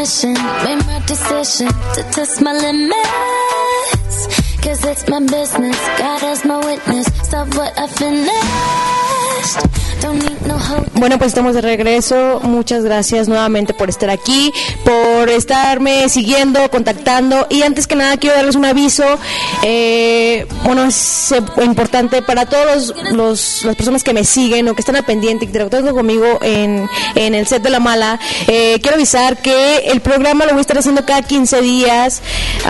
mission, made my decision to test my limits. Cause it's my business, God as my witness. Stop what I finished. Don't need no hope. Bueno, pues estamos de regreso. Muchas gracias nuevamente por estar aquí, por estarme siguiendo, contactando. Y antes que nada quiero darles un aviso. Bueno, es importante para todos las personas que me siguen o que están al pendiente, que interactúan conmigo en el set de La Mala. Quiero avisar que el programa lo voy a estar haciendo cada 15 días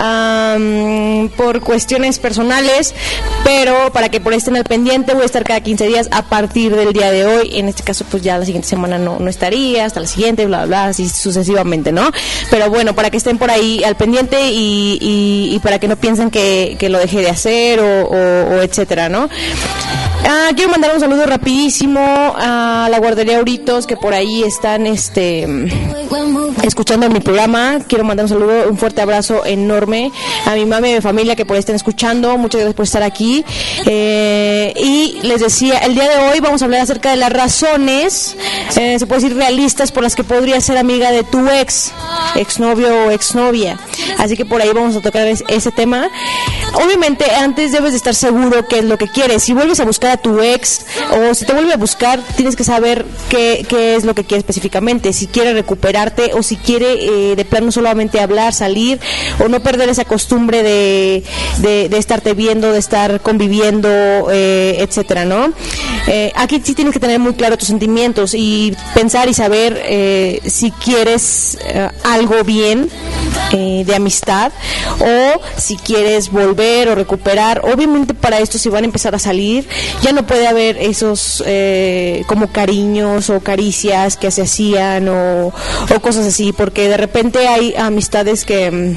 por cuestiones personales, pero para que por ahí estén al pendiente, voy a estar cada 15 días a partir del día de hoy. En este caso, pues ya la siguiente semana no estaría, hasta la siguiente, bla, bla, así sucesivamente, ¿no? Pero bueno, para que estén por ahí al pendiente y para que no piensen que lo dejé de hacer o etcétera, ¿no? Quiero mandar un saludo rapidísimo a la guardería Auritos, que por ahí están escuchando mi programa. Quiero mandar un saludo, un fuerte abrazo enorme a mi mami y a mi familia que por ahí están escuchando. Muchas gracias por estar aquí. Y les decía, el día de hoy vamos a hablar acerca de las razones, se puede decir realistas, por las que podrías ser amiga de tu exnovio o exnovia. Así que por ahí vamos a tocar ese tema. Obviamente antes debes de estar seguro qué es lo que quieres. Si vuelves a buscar a tu ex o si te vuelve a buscar, tienes que saber qué es lo que quiere específicamente. Si quiere recuperarte o si quiere de plano solamente hablar, salir, o no perder esa costumbre de estarte viendo, de estar conviviendo, etcétera, ¿no? Aquí sí tienes que tener muy claro tus sentimientos y pensar y saber si quieres algo bien de amistad o si quieres volver o recuperar. Obviamente para esto, si van a empezar a salir, ya no puede haber esos como cariños o caricias que se hacían o cosas así, porque de repente hay amistades que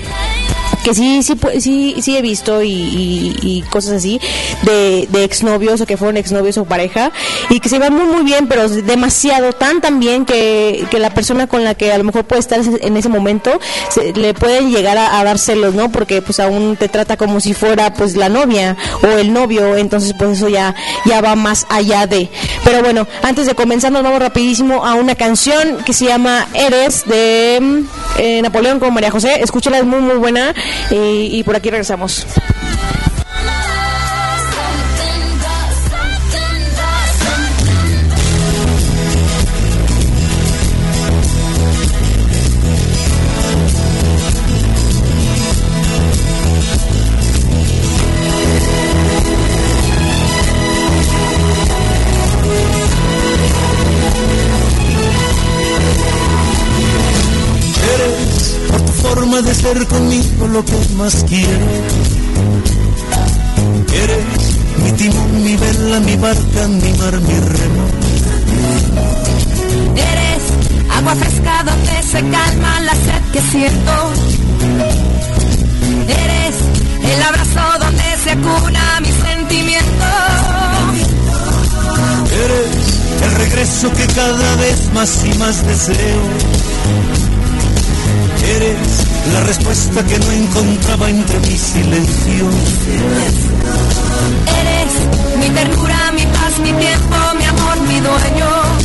sí he visto y cosas así de exnovios o que fueron exnovios o pareja y que se van muy muy bien, pero demasiado tan bien que la persona con la que a lo mejor puede estar en ese momento le pueden llegar a dar celos, ¿no? Porque pues aún te trata como si fuera pues la novia o el novio, entonces pues eso ya va más allá de. Pero bueno, antes de comenzar nos vamos rapidísimo a una canción que se llama Eres de Napoleón con María José. Escúchala, es muy muy buena. Y por aquí regresamos. De ser conmigo lo que más quiero. Eres mi timón, mi vela, mi barca, mi mar, mi remo. Eres agua fresca donde se calma la sed que siento. Eres el abrazo donde se cuna mi sentimiento. Eres el regreso que cada vez más y más deseo. Eres la respuesta que no encontraba entre mi silencio. Eres mi ternura, mi paz, mi tiempo, mi amor, mi dueño.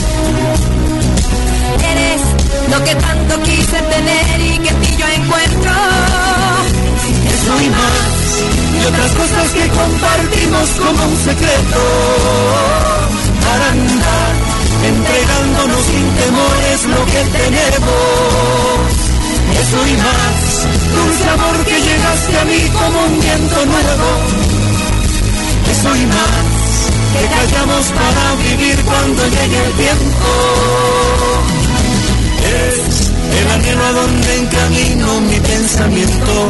Eres lo que tanto quise tener y que en ti yo encuentro. Eso y más, y otras cosas que compartimos como un secreto. Para andar entregándonos sin temores lo que tenemos. Eso y más, dulce amor que llegaste a mí como un viento nuevo. Eso y más, que callamos para vivir cuando llegue el tiempo. Es el anhelo a donde encamino mi pensamiento.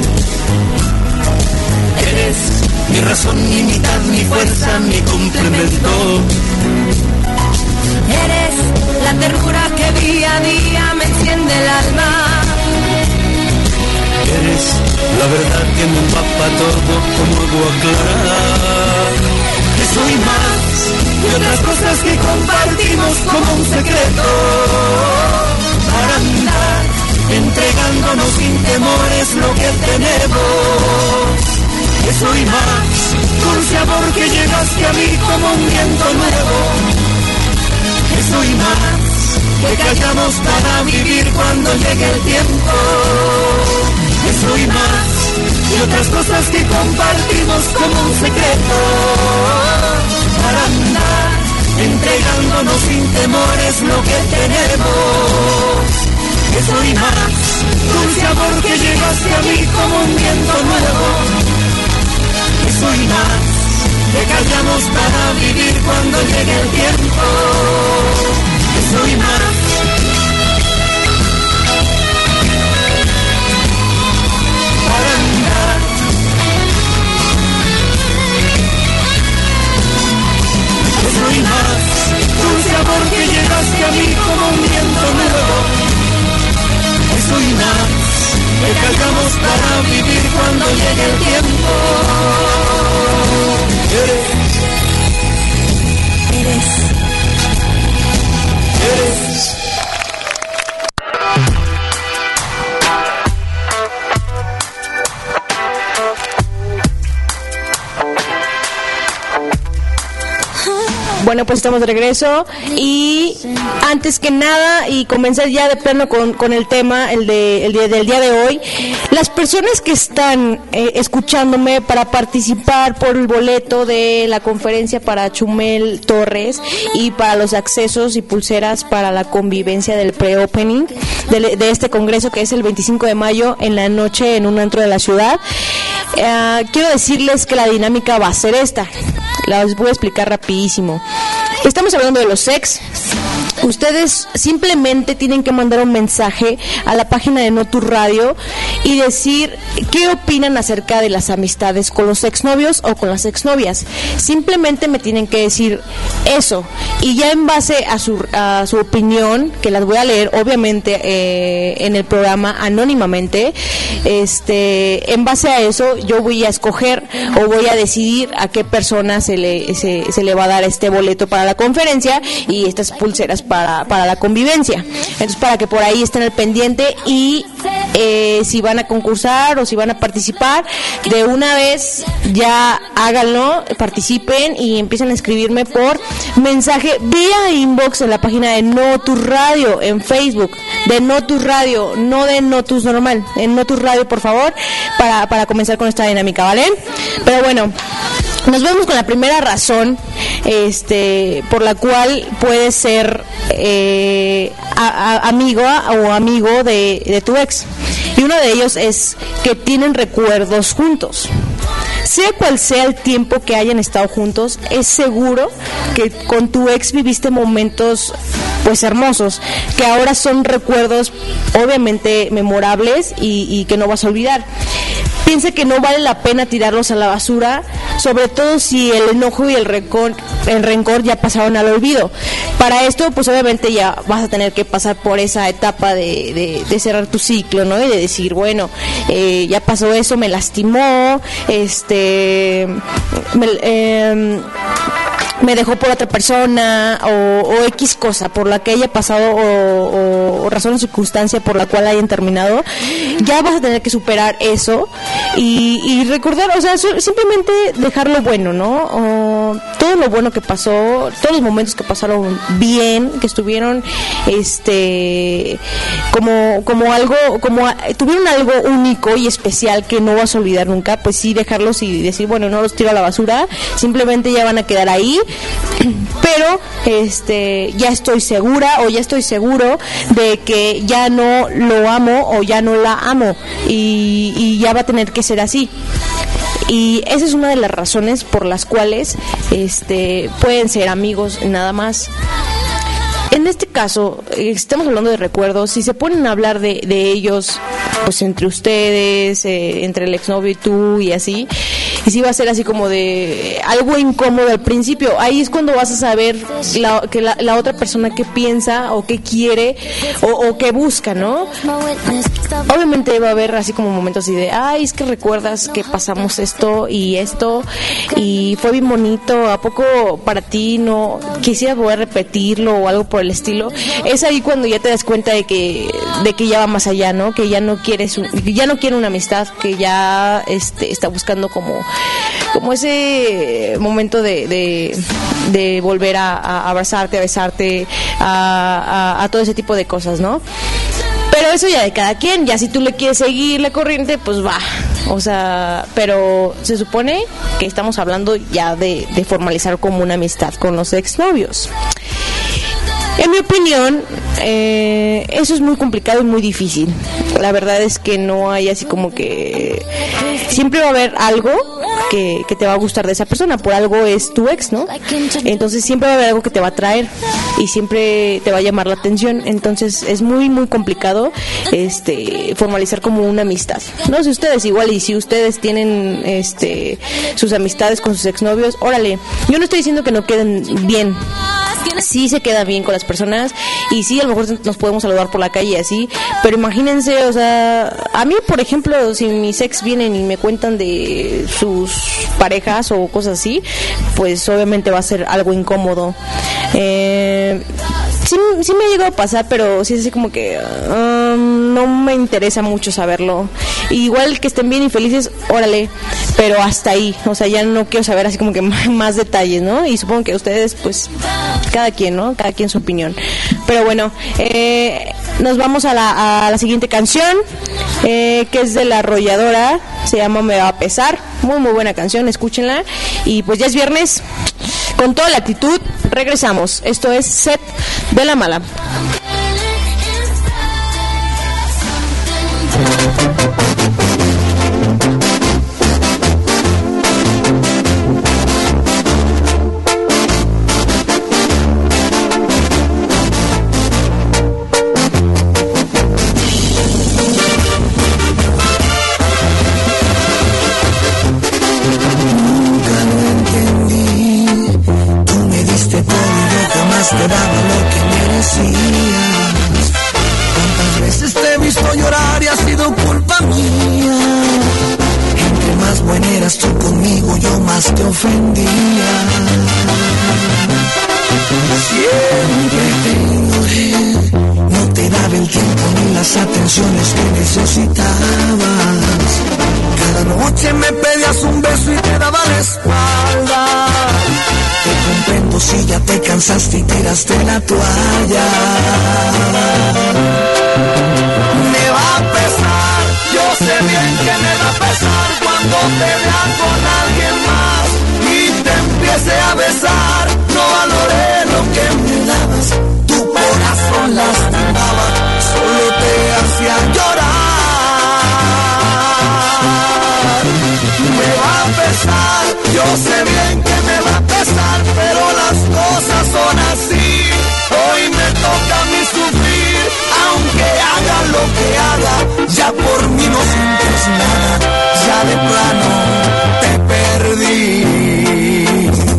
Eres mi razón, mi mitad, mi fuerza, mi complemento. Eres la ternura que día a día me enciende el alma. Eres la verdad que me empapa todo como agua clara. Eso y más, y otras cosas que compartimos como un secreto. Para andar entregándonos sin temores lo que tenemos. Eso y más, dulce amor que llegaste a mí como un viento nuevo. Eso y más, que callamos para vivir cuando llegue el tiempo. Eso y más, y otras cosas que compartimos como un secreto, para andar entregándonos sin temores lo que tenemos. Eso y más, dulce amor que llegaste a mí como un viento nuevo. Eso y más, que callamos para vivir cuando llegue el tiempo. Eso y más. Para andar. Eso y más, dulce amor que llegaste a mí como un viento nuevo. Eso y más, que callamos para vivir cuando llegue el tiempo. Eres. Bueno, pues estamos de regreso y antes que nada y comenzar ya de plano con el tema del día de hoy, las personas que están escuchándome para participar por el boleto de la conferencia para Chumel Torres y para los accesos y pulseras para la convivencia del pre-opening de este congreso que es el 25 de mayo en la noche en un antro de la ciudad, quiero decirles que la dinámica va a ser esta. Las voy a explicar rapidísimo. Estamos hablando de los ex. Ustedes simplemente tienen que mandar un mensaje a la página de No Tu Radio y decir qué opinan acerca de las amistades con los exnovios o con las exnovias. Simplemente me tienen que decir eso y ya en base a su opinión, que las voy a leer obviamente en el programa anónimamente, en base a eso yo voy a escoger o voy a decidir a qué persona se le va a dar este boleto para la conferencia y estas pulseras para la convivencia. Entonces, para que por ahí estén al pendiente y si van a concursar o si van a participar, de una vez ya háganlo, participen y empiecen a escribirme por mensaje vía inbox en la página de No Tu Radio en Facebook, de No Tu Radio, no de Notus normal, en No Tu Radio, por favor, para comenzar con esta dinámica, ¿vale? Pero bueno, nos vemos con la primera razón por la cual puedes ser amiga o amigo de tu ex. Y uno de ellos es que tienen recuerdos juntos. Sea cual sea el tiempo que hayan estado juntos, es seguro que con tu ex viviste momentos pues hermosos, que ahora son recuerdos obviamente memorables y que no vas a olvidar. Piensa que no vale la pena tirarlos a la basura, sobre todo si el enojo y el rencor ya pasaron al olvido. Para esto, pues obviamente ya vas a tener que pasar por esa etapa de cerrar tu ciclo, ¿no? Y de decir, bueno, ya pasó eso, me lastimó, me dejó por otra persona o X cosa por la que haya pasado o razón o circunstancia por la cual hayan terminado. Ya vas a tener que superar eso y recordar, o sea, simplemente dejar lo bueno, ¿no? Todo lo bueno que pasó, todos los momentos que pasaron bien, que estuvieron como algo, tuvieron algo único y especial que no vas a olvidar nunca, pues sí dejarlos y decir, bueno, no los tiro a la basura, simplemente ya van a quedar ahí. Pero ya estoy segura o ya estoy seguro de que ya no lo amo o ya no la amo y ya va a tener que ser así. Y esa es una de las razones por las cuales pueden ser amigos nada más. En este caso, estamos hablando de recuerdos. Si se ponen a hablar de ellos, pues entre ustedes, entre el exnovio y tú y así, y si va a ser así como de algo incómodo al principio, ahí es cuando vas a saber la otra persona qué piensa o qué quiere o qué busca, ¿no? Obviamente va a haber así como momentos así de, ay, es que recuerdas que pasamos esto y fue bien bonito, ¿a poco para ti no quisieras volver a repetirlo o algo por el estilo? Es ahí cuando ya te das cuenta de que ya va más allá, ¿no? Que ya no quiere una amistad, que ya está buscando como como ese momento de volver a abrazarte, a besarte, a todo ese tipo de cosas, ¿no? Pero eso ya de cada quien, ya si tú le quieres seguir la corriente, pues va. O sea, pero se supone que estamos hablando ya de formalizar como una amistad con los exnovios. En mi opinión, eso es muy complicado y muy difícil. La verdad es que no hay así como que... Siempre va a haber algo que te va a gustar de esa persona. Por algo es tu ex, ¿no? Entonces siempre va a haber algo que te va a atraer y siempre te va a llamar la atención. Entonces es muy, muy complicado formalizar como una amistad. No sé ustedes igual, y si ustedes tienen sus amistades con sus exnovios, órale. Yo no estoy diciendo que no queden bien. Sí se queda bien con las personas y sí, a lo mejor nos podemos saludar por la calle y así, pero imagínense, o sea, a mí, por ejemplo, si mis ex vienen y me cuentan de sus parejas o cosas así, pues obviamente va a ser algo incómodo. Sí me ha llegado a pasar, pero sí es así como que no me interesa mucho saberlo. Igual que estén bien y felices, órale, pero hasta ahí. O sea, ya no quiero saber así como que más detalles, ¿no? Y supongo que ustedes, pues, cada quien, ¿no? Cada quien su opinión. Pero bueno, nos vamos a la siguiente canción, que es de La Arrolladora. Se llama Me Va a Pesar. Muy, muy buena canción, escúchenla. Y pues ya es viernes. Con toda la actitud, regresamos. Esto es Set de la Mala. Te daba lo que merecías. Cuántas veces te he visto llorar y ha sido culpa mía. Entre más buena eras tú conmigo, yo más te ofendía. Siempre te ignoré, no te daba el tiempo ni las atenciones que necesitabas. Cada noche me pedías un beso y te daba la espalda. Te comprendo si ya te cansaste y tiraste la toalla. Me va a pesar, yo sé bien que me va a pesar cuando te vea con alguien más y te empiece a besar. No valoré lo que me dabas, tu corazón lastimaba, solo te hacía llorar. Me va a pesar, yo sé bien que me va a pesar, pero las cosas son así. Hoy me toca a mí sufrir, aunque haga lo que haga, ya por mí no sientes nada, ya de plano te perdí.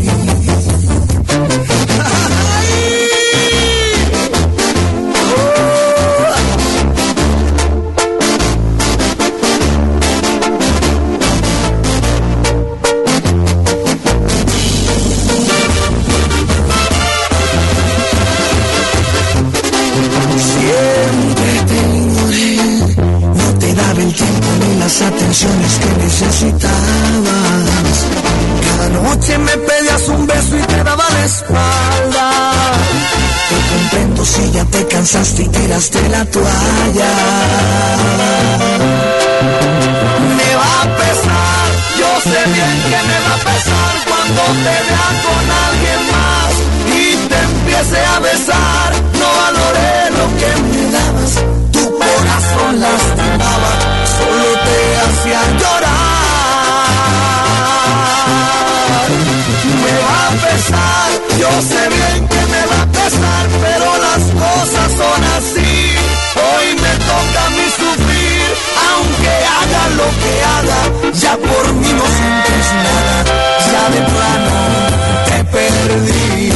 Las atenciones que necesitabas. Cada noche me pedías un beso y te daba la espalda. Te comprendo si ya te cansaste y tiraste la toalla. Me va a pesar, yo sé bien que me va a pesar cuando te vea con alguien más y te empiece a besar. No valoré lo que me dabas, tu corazón lastimaba, solo te hacía llorar. Me va a pesar, yo sé bien que me va a pesar, pero las cosas son así. Hoy me toca a mí sufrir, aunque haga lo que haga, ya por mí no sientes nada, ya de plano te perdí.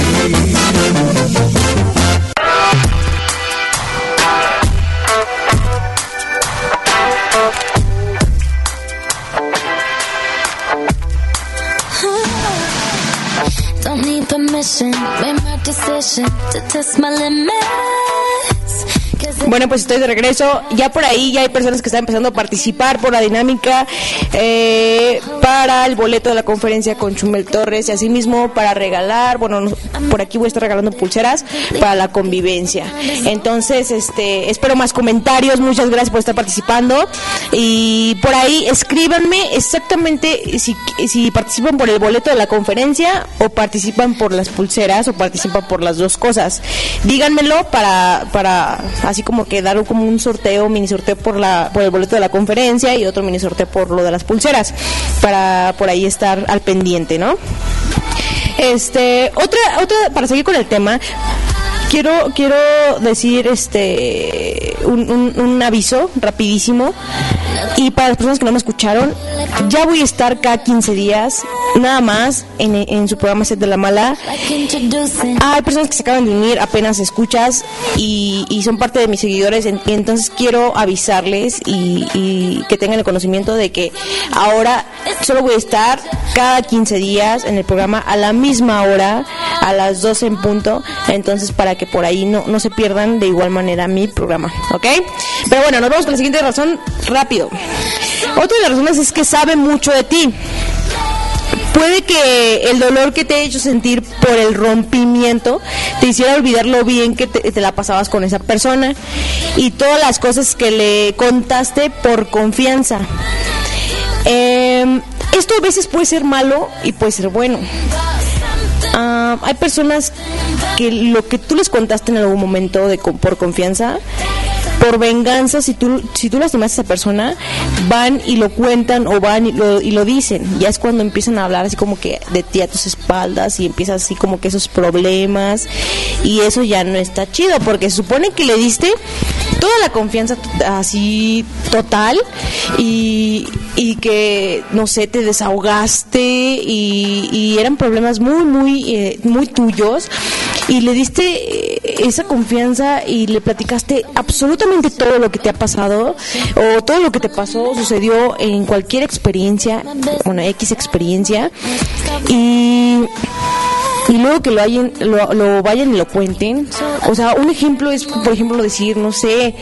Don't need permission, made my decision to test my limits. Cause Bueno, pues estoy de regreso. Ya por ahí ya hay personas que están empezando a participar por la dinámica para el boleto de la conferencia con Chumel Torres y asimismo para regalar, bueno, por aquí voy a estar regalando pulseras para la convivencia. Entonces, espero más comentarios. Muchas gracias por estar participando y por ahí escríbanme exactamente si participan por el boleto de la conferencia o participan por las pulseras o participan por las dos cosas. Díganmelo para así como que dar como un sorteo, mini sorteo por el boleto de la conferencia y otro mini sorteo por lo de las pulseras, para por ahí estar al pendiente, ¿no? Otra para seguir con el tema, quiero decir un aviso rapidísimo. Y para las personas que no me escucharon, ya voy a estar cada 15 días, nada más, en su programa Set de la Mala. Hay personas que se acaban de unir, apenas escuchas, y son parte de mis seguidores, entonces quiero avisarles y que tengan el conocimiento de que ahora solo voy a estar cada 15 días en el programa a la misma hora, a las 12 en punto, entonces para que por ahí no se pierdan de igual manera mi programa, ¿ok? Pero bueno, nos vamos con la siguiente razón rápido. Otra de las razones es que sabe mucho de ti. Puede que el dolor que te ha hecho sentir por el rompimiento te hiciera olvidar lo bien que te la pasabas con esa persona y todas las cosas que le contaste por confianza. Esto a veces puede ser malo y puede ser bueno. Hay personas que lo que tú les contaste en algún momento por confianza, por venganza, si tú lastimaste a esa persona, van y lo cuentan o van y lo dicen. Ya es cuando empiezan a hablar así como que de ti a tus espaldas y empiezan así como que esos problemas, y eso ya no está chido porque se supone que le diste toda la confianza así total y que no sé, te desahogaste y eran problemas muy tuyos, y le diste esa confianza y le platicaste absolutamente todo lo que te ha pasado o todo lo que te pasó, sucedió en cualquier experiencia, una X experiencia, y luego que lo vayan y lo cuenten. O sea, un ejemplo es, por ejemplo, decir, no sé,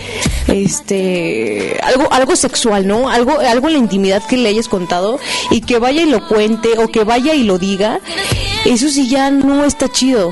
algo sexual, ¿no? Algo en la intimidad que le hayas contado y que vaya y lo cuente o que vaya y lo diga. Eso sí ya no está chido.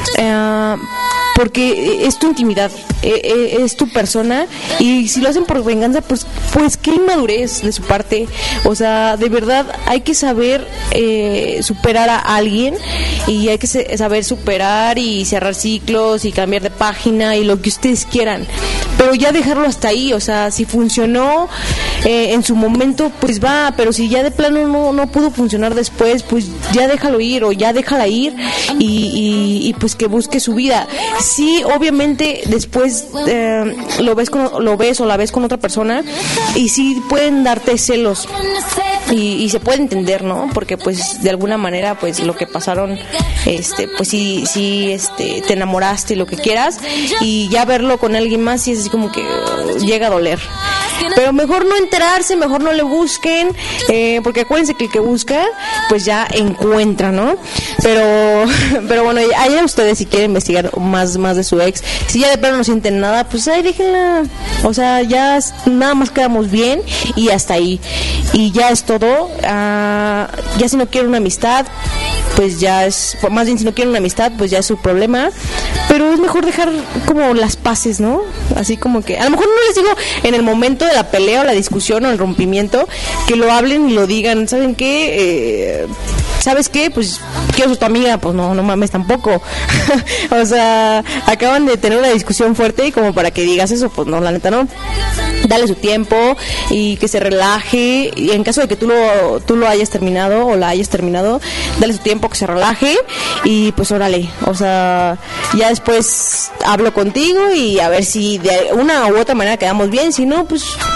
Porque es tu intimidad, es tu persona, y si lo hacen por venganza, pues qué inmadurez de su parte. O sea, de verdad hay que saber superar a alguien, y hay que saber superar y cerrar ciclos y cambiar de página y lo que ustedes quieran, pero ya dejarlo hasta ahí. O sea, si funcionó en su momento, pues va, pero si ya de plano no pudo funcionar después, pues ya déjalo ir o ya déjala ir y pues que busque su vida. Sí, obviamente después lo ves o la ves con otra persona y sí pueden darte celos y se puede entender, ¿no? Porque pues de alguna manera pues lo que pasaron, pues sí te enamoraste y lo que quieras, y ya verlo con alguien más sí es así como que llega a doler. Pero mejor no enterarse, mejor no le busquen, porque acuérdense que el que busca pues ya encuentra, ¿no? Pero bueno, allá ustedes si quieren investigar más de su ex. Si ya de plano no sienten nada, pues ahí déjenla. O sea, ya nada más quedamos bien y hasta ahí. Y ya es todo. Ya si no quieren una amistad, pues ya es, más bien si no quieren una amistad, pues ya es su problema. Pero es mejor dejar como las paces, ¿no? Así como que, a lo mejor no les digo en el momento de la pelea o la discusión o el rompimiento, que lo hablen y lo digan. ¿Saben qué? ¿Sabes qué? Pues quiero ser tu amiga. Pues no mames tampoco. O sea, acaban de tener una discusión fuerte y como para que digas eso, pues no, la neta no. Dale su tiempo y que se relaje, y en caso de que tú lo hayas terminado o la hayas terminado, dale su tiempo, que se relaje y pues órale. O sea, ya después hablo contigo y a ver si de una u otra manera quedamos bien. Si no, pues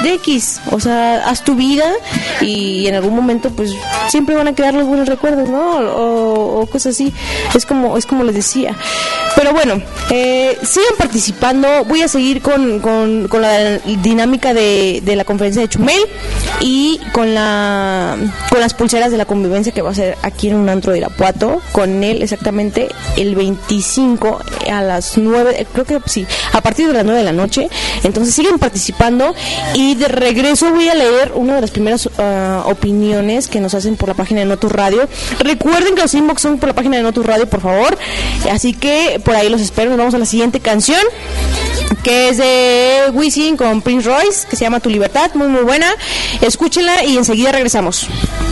de X, o sea, haz tu vida y en algún momento pues siempre van a quedar los buenos recuerdos, ¿no? O cosas así, es como les decía. Pero bueno, sigan participando. Voy a seguir con la dinámica de la conferencia de Chumel y con las pulseras de la convivencia que va a ser aquí en un antro de Irapuato, con él exactamente el 25 a las 9, creo que sí, a partir de las 9 de la noche. Entonces siguen participando y de regreso voy a leer una de las primeras opiniones que nos hacen por la página de Notus Radio. Recuerden que los inbox son por la página de Notus Radio, por favor, así que por ahí los espero. Nos vamos a la siguiente canción, que es de Wisin con Prince Royce, que se llama Tu Libertad, muy muy buena. Escúchenla y enseguida regresamos.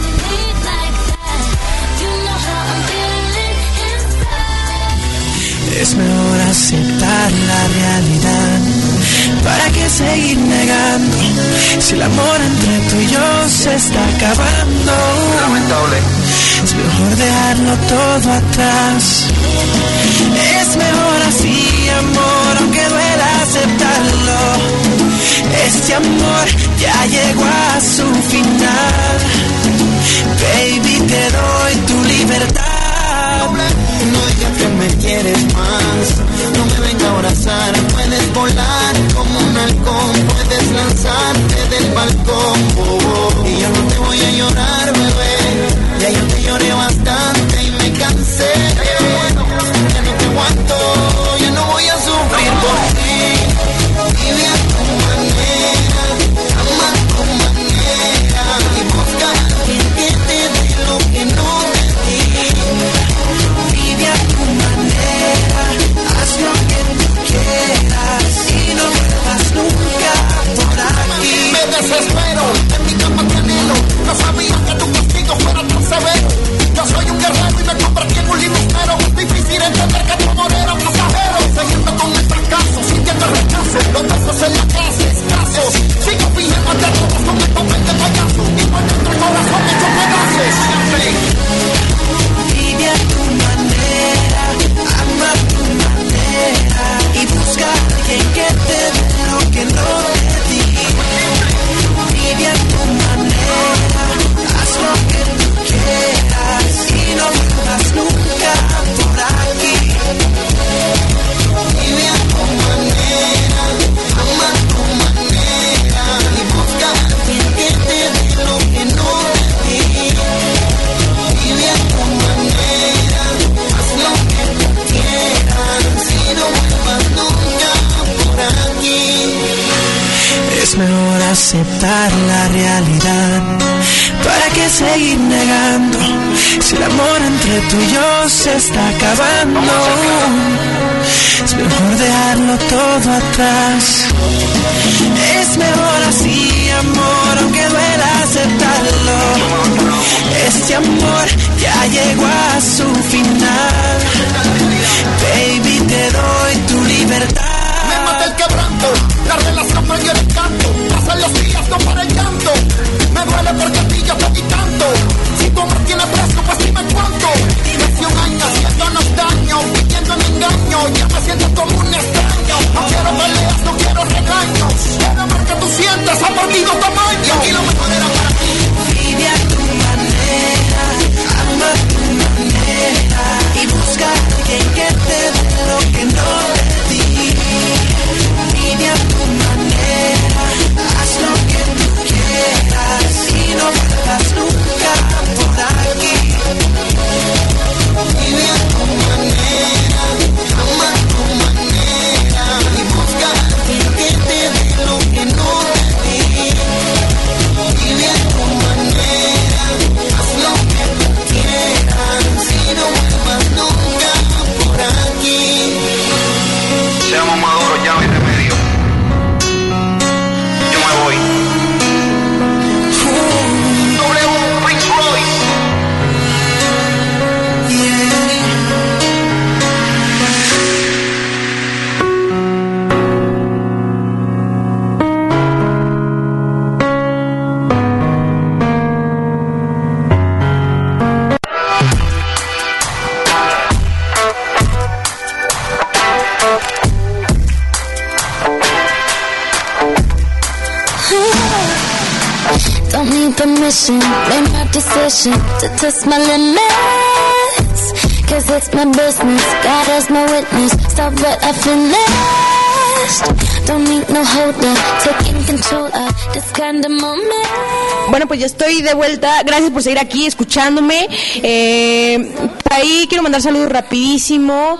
Es mejor aceptar la realidad. ¿Para qué seguir negando? Si el amor entre tú y yo se está acabando. Lamentable. Es mejor dejarlo todo atrás. Es mejor así, amor, aunque duela aceptarlo. Este amor ya llegó a su final. Baby, te doy tu libertad. No digas que me quieres más, no me venga a abrazar. Puedes volar como un halcón, puedes lanzarte del balcón, y yo no te voy a llorar, bebé. Ya yo te lloré bastante y me cansé. Ya no te aguanto, ya no voy a sufrir por ti. Vive a tu manera, ama a tu manera, y busca a quien te dé lo que no te di. Vive a tu manera, haz lo que tú quieras y no vuelvas nunca por aquí. Me desespero, en mi cama te anhelo. No sabía que tu castigo fuera tan severo. Yo soy un guerrero y me convertí en un limosnero. Es difícil entender que tu amor era pasajero. Siguiendo con el fracaso, sintiendo el rechazo. Los besos en la casa escasos. Sigo fingiendo ante todos con el papel de payaso. Y por dentro el corazón hecho pedazos. Vive a tu manera, ama a tu manera, y busca a alguien que te dé lo que no te di. Vive a tu manera, haz lo que tú quieras y no vuelvas nunca por aquí. Vive a tu manera, ama a tu manera, y busca a alguien que te dé lo que no te di. Vive a tu manera, haz lo que tú quieras y no vuelvas nunca por aquí. Es mejor aceptar la realidad. ¿Para qué seguir negando? Si el amor entre tú y yo se está acabando. Es mejor dejarlo todo atrás. Es mejor así, amor, aunque duela aceptarlo. Este amor ya llegó a su final. Baby, te doy tu libertad. Me mata el quebranto, la relación perdió el encanto. Pasan los días, no para el llanto. Me duele porque a ti yo te di tanto. Si tu amor tiene precio, pues dime cuánto. Hace un año haciéndonos daño, pidiendo el engaño. Ya me siento como un extraño. No quiero peleas, no quiero regaños. El amor que tú sientes ha perdido tamaño. Y lo mejor era para ti. Vive a tu manera, ama a tu manera, y busca a alguien que te dé lo que no te di. Vive a tu manera, haz lo que tú quieras y no vuelvas nunca. mission, made my decision to test my limits. Cause it's my business, God as my witness. Stop what I finished. Don't need no holder, taking control of this kind of moment. Bueno, pues ya estoy de vuelta. Gracias por seguir aquí escuchándome. Por ahí quiero mandar saludos rapidísimo.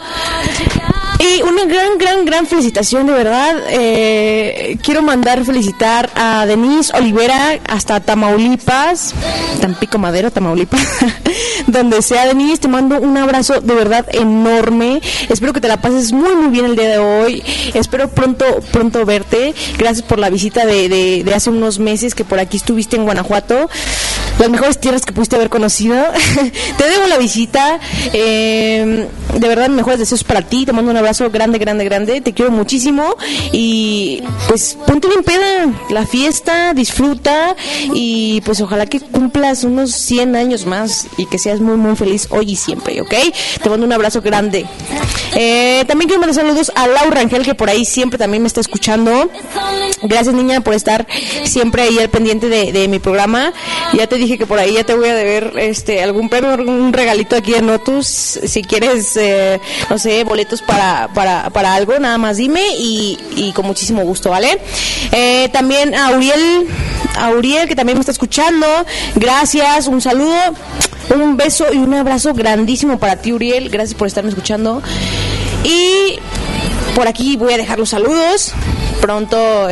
Y una gran felicitación, de verdad. Quiero felicitar a Denise Olivera hasta Tamaulipas, Tampico Madero, Tamaulipas. Donde sea, Denise, te mando un abrazo de verdad enorme. Espero que te la pases muy bien el día de hoy. Espero pronto verte. Gracias por la visita de hace unos meses que por aquí estuviste en Guanajuato. Las mejores tierras que pudiste haber conocido. Te debo la visita. De verdad, mejores deseos para ti. Te mando un abrazo grande. Te quiero muchísimo. Y pues ponte bien peda la fiesta, disfruta. Y pues ojalá que cumplas unos 100 años más y que seas muy feliz hoy y siempre, ¿ok? Te mando un abrazo grande. También quiero mandar saludos a Laura Rangel, que por ahí siempre también me está escuchando. Gracias, niña, por estar siempre ahí al pendiente de mi programa. Ya te dije que por ahí ya te voy a deber algún premio, un regalito aquí en Notus. Si quieres, no sé, boletos para algo, nada más dime y con muchísimo gusto, ¿vale? También a Uriel, que también me está escuchando. Gracias, un saludo, un beso y un abrazo grandísimo para ti, Uriel. Gracias por estarme escuchando. Y por aquí voy a dejar los saludos. Pronto,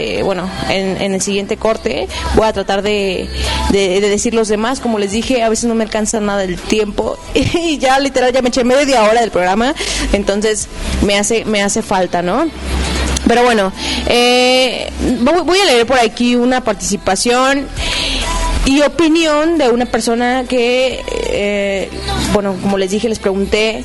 en el siguiente corte voy a tratar de decir los demás. Como les dije, a veces no me alcanza nada el tiempo y ya literal ya me eché media hora del programa, entonces me hace falta, ¿no? Pero bueno, voy a leer por aquí una participación y opinión de una persona que, como les dije, les pregunté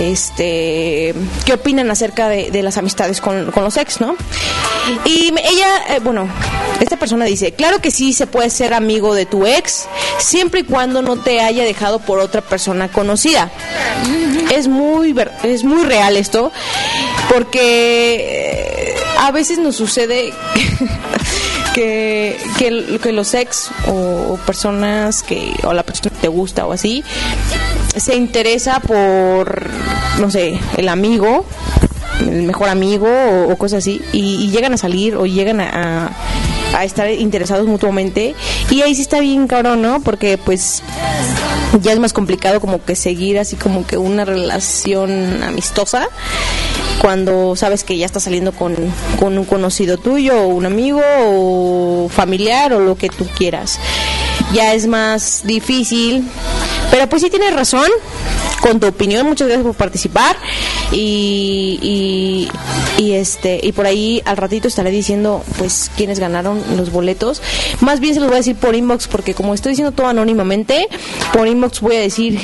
qué opinan acerca de las amistades con los ex, ¿no? Y ella, esta persona dice: claro que sí se puede ser amigo de tu ex, siempre y cuando no te haya dejado por otra persona conocida. Es muy real esto, porque a veces nos sucede que los ex o personas o la persona que te gusta o así se interesa por, no sé, el amigo, el mejor amigo o cosas así, y llegan a salir o llegan a estar interesados mutuamente, y ahí sí está bien cabrón, ¿no? Porque pues ya es más complicado como que seguir así como que una relación amistosa cuando sabes que ya estás saliendo con un conocido tuyo o un amigo o familiar o lo que tú quieras. Ya es más difícil, pero pues sí tienes razón con tu opinión. Muchas gracias por participar y por ahí al ratito estaré diciendo pues quiénes ganaron los boletos. Más bien se los voy a decir por inbox, porque como estoy diciendo todo anónimamente, por inbox voy a decir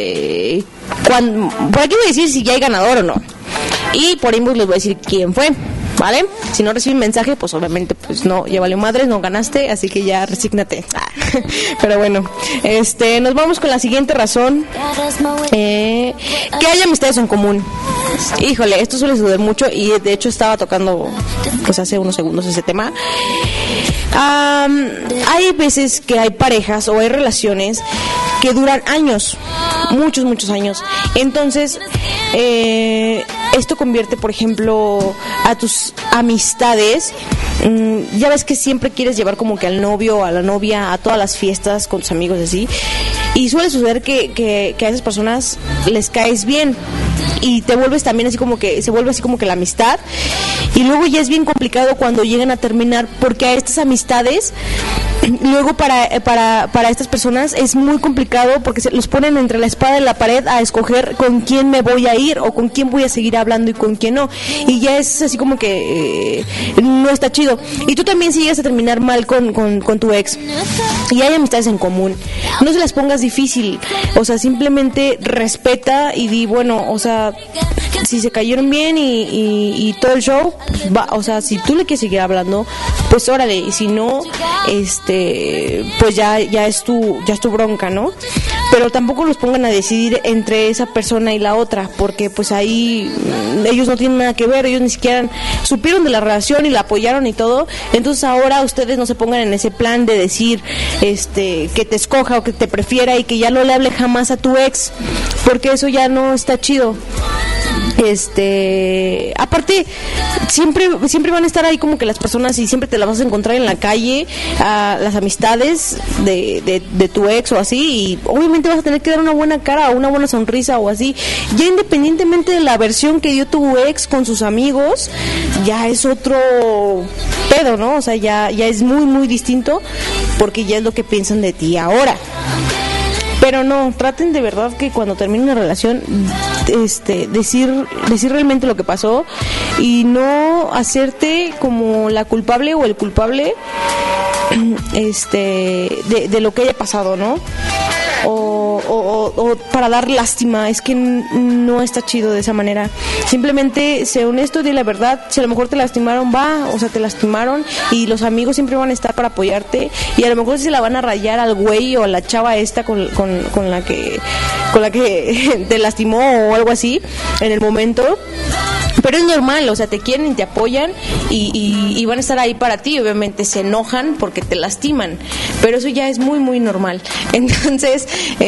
por aquí voy a decir si ya hay ganador o no, y por inbox les voy a decir quién fue, ¿vale? Si no reciben mensaje, pues obviamente pues no, ya valió madres, no ganaste, así que ya resígnate. Pero bueno, nos vamos con la siguiente razón, que hay amistades en común. Híjole, esto suele suceder mucho y de hecho estaba tocando pues hace unos segundos ese tema. Hay veces que hay parejas o hay relaciones que duran años, muchos años. Entonces, esto convierte, por ejemplo, a tus amistades. Ya ves que siempre quieres llevar como que al novio o a la novia a todas las fiestas con tus amigos así. Y suele suceder que a esas personas les caes bien. Y te vuelves también así como que, se vuelve así como que la amistad. Y luego ya es bien complicado cuando llegan a terminar, porque a estas amistades, luego para estas personas es muy complicado, porque se los ponen entre la espada y la pared a escoger con quién me voy a ir o con quién voy a seguir hablando y con quién no. Y ya es así como que no está chido. Y tú también si llegas a terminar mal con tu ex y hay amistades en común, no se las pongas difícil. O sea, simplemente respeta y di, bueno, o sea, si se cayeron bien y todo el show, va, o sea, si tú le quieres seguir hablando, pues órale, y si no, pues ya es tu bronca, ¿no? Pero tampoco los pongan a decidir entre esa persona y la otra, porque pues ahí ellos no tienen nada que ver, ellos ni siquiera supieron de la relación y la apoyaron y todo. Entonces ahora ustedes no se pongan en ese plan de decir que te escoja o que te prefiera y que ya no le hable jamás a tu ex, porque eso ya no está chido. Aparte siempre van a estar ahí como que las personas, y siempre te las vas a encontrar en la calle, a las amistades de tu ex o así, y obviamente vas a tener que dar una buena cara o una buena sonrisa o así, ya independientemente de la versión que dio tu ex con sus amigos, ya es otro pedo, ¿no? O sea, ya es muy muy distinto, porque ya es lo que piensan de ti ahora. Pero no, traten de verdad que cuando termine una relación, decir realmente lo que pasó, y no hacerte como la culpable o el culpable de lo que haya pasado, ¿no? O para dar lástima. Es que no está chido de esa manera. Simplemente sé honesto, di la verdad. Si a lo mejor te lastimaron, te lastimaron, y los amigos siempre van a estar para apoyarte, y a lo mejor si se la van a rayar al güey o a la chava esta con la que te lastimó o algo así en el momento. Pero es normal, o sea, te quieren y te apoyan y van a estar ahí para ti. Obviamente se enojan porque te lastiman, pero eso ya es muy, muy normal. Entonces,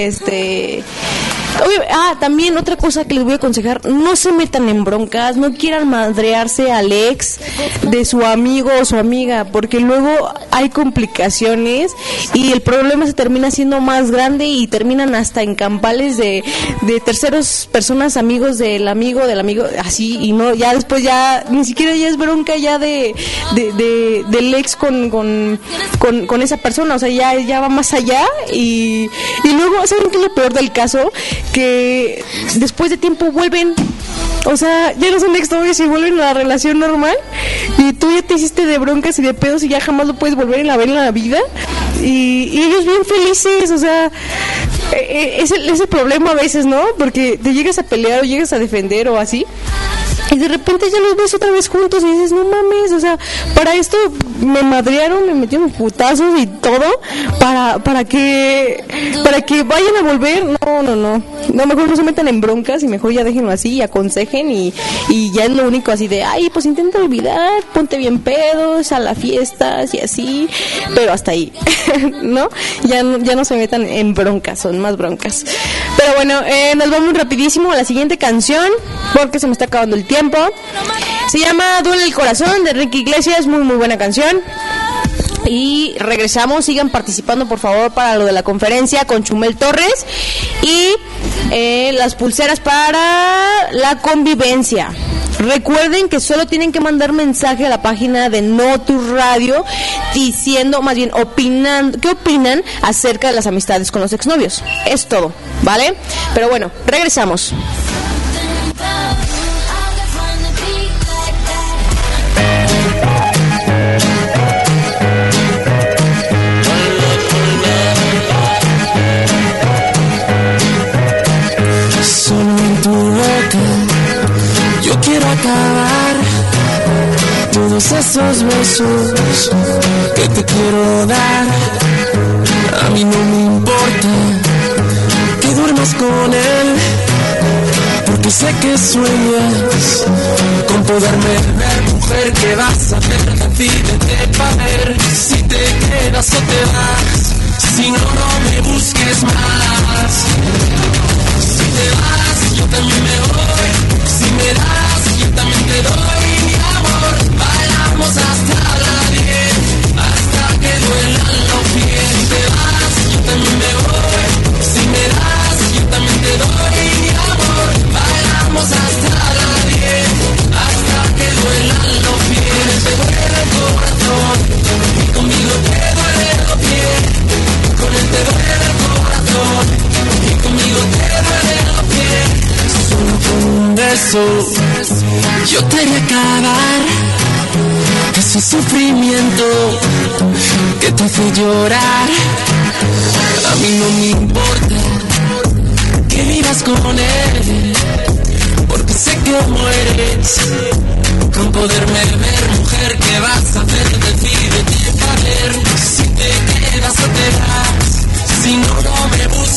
también otra cosa que les voy a aconsejar: no se metan en broncas, no quieran madrearse al ex de su amigo o su amiga, porque luego hay complicaciones y el problema se termina siendo más grande y terminan hasta en campales de terceros personas, amigos del amigo, así, y no, ya después ya ni siquiera ya es bronca ya del ex con esa persona, o sea, ya va más allá, y luego, ¿saben qué es lo peor del caso? Que después de tiempo vuelven, o sea, ya no son exnovios y vuelven a la relación normal, y tú ya te hiciste de broncas y de pedos y ya jamás lo puedes volver a ver en la vida, y ellos bien felices. O sea, es el problema a veces, ¿no? Porque te llegas a pelear o llegas a defender o así, y de repente ya los ves otra vez juntos y dices, no mames, o sea, para esto me madrearon, me metieron putazos y todo, para que vayan a volver. No, mejor no se metan en broncas y mejor ya déjenlo así y aconsejen, y ya es lo único, así de, pues intenta olvidar, ponte bien pedos, a las fiestas y así, pero hasta ahí, ¿no? Ya no se metan en broncas, son más broncas. Pero bueno, nos vamos rapidísimo a la siguiente canción, porque se me está acabando el tiempo. Se llama Duele el Corazón, de Enrique Iglesias, muy muy buena canción. Y regresamos, sigan participando por favor para lo de la conferencia con Chumel Torres y las pulseras para la convivencia. Recuerden que solo tienen que mandar mensaje a la página de No Tu Radio diciendo, más bien opinando, qué opinan acerca de las amistades con los exnovios. Es todo, ¿vale? Pero bueno, regresamos. Yo quiero acabar todos esos besos que te quiero dar. A mí no me importa que duermas con él, porque sé que sueñas con poderme ver. Mujer, ¿qué vas a hacer? Decídete para ver si te quedas o te vas. Si no, no me busques más. Si te vas, yo también me voy. Si me das, yo también te doy mi amor. Bailamos hasta la 10, hasta que duelan los pies. Si te vas, yo también me voy. Si me das, yo también te doy mi amor. Bailamos hasta la 10, hasta que duelan los pies. Te duele el corazón y conmigo te duele los pies. Con él te duele el corazón y conmigo te duele los pies. Solo con un beso yo te haré acabar ese sufrimiento que te hace llorar. A mí no me importa que vivas con él, porque sé que mueres con poderme ver. Mujer, ¿qué vas a hacer? Decídete para ver si te quedas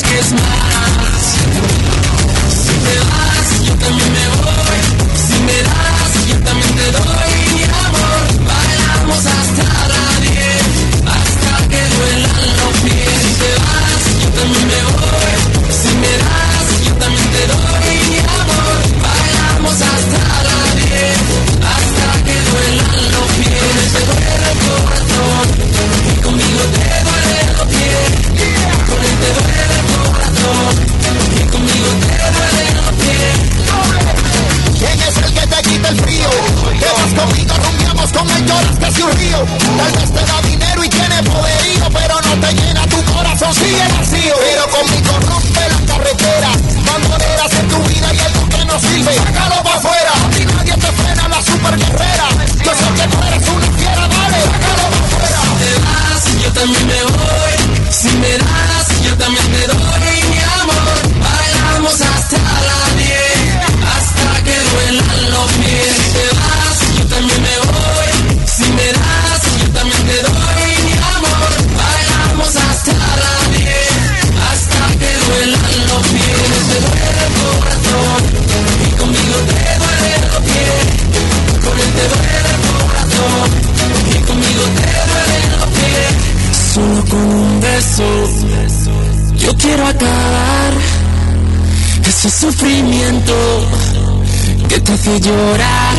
busques más. Si te vas, yo también me voy. Si me das, yo también te doy mi amor. Bailamos hasta las 10, hasta que duelan los pies. Si te vas, yo también me voy. Si me das, yo también te doy mi amor. Bailamos hasta las 10, hasta que duelan los pies. Te duele el corazón y conmigo te duelen los pies. Con él te duele el corazón y conmigo te duelen los pies. ¿Quién es el que te quita el frío? Que vas conmigo, rumbiamos con él, lloras casi un río. Tal vez te da dinero y tiene poderío, pero no te llena tu corazón, sigue vacío. Pero conmigo rompe la carretera, bandoneras en tu vida y algo que no sirve, sácalo pa' afuera. A ti nadie te frena, la super guerrera. Yo sé que tú eres una fiera, dale, sácalo pa' afuera. Si te vas, yo también me voy. Si me das, yo también te doy mi amor. Bailamos hasta las 10, hasta que duelan los pies. Si te vas, yo también me voy. Si me das, yo también te doy mi amor. Bailamos hasta las 10, hasta que duelan los pies. Te duele el corazón y conmigo te duelen los pies. Con él te duele el corazón y conmigo te duelen los pies. Solo con un beso yo quiero acabar ese sufrimiento que te hace llorar.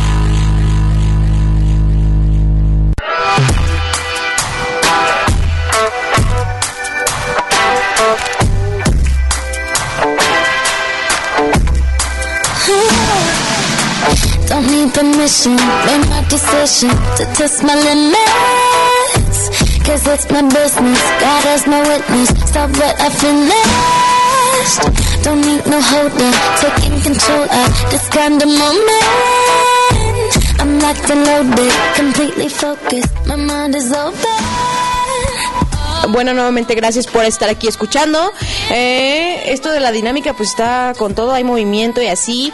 Don't need permission, made my decision to test my limits. Cause it's my business, God as my witness. Stop what I finished. Don't need no holding, taking control of this kind of moment. I'm locked and loaded, completely focused, my mind is open. Bueno, nuevamente gracias por estar aquí escuchando. Esto de la dinámica pues está con todo, hay movimiento y así.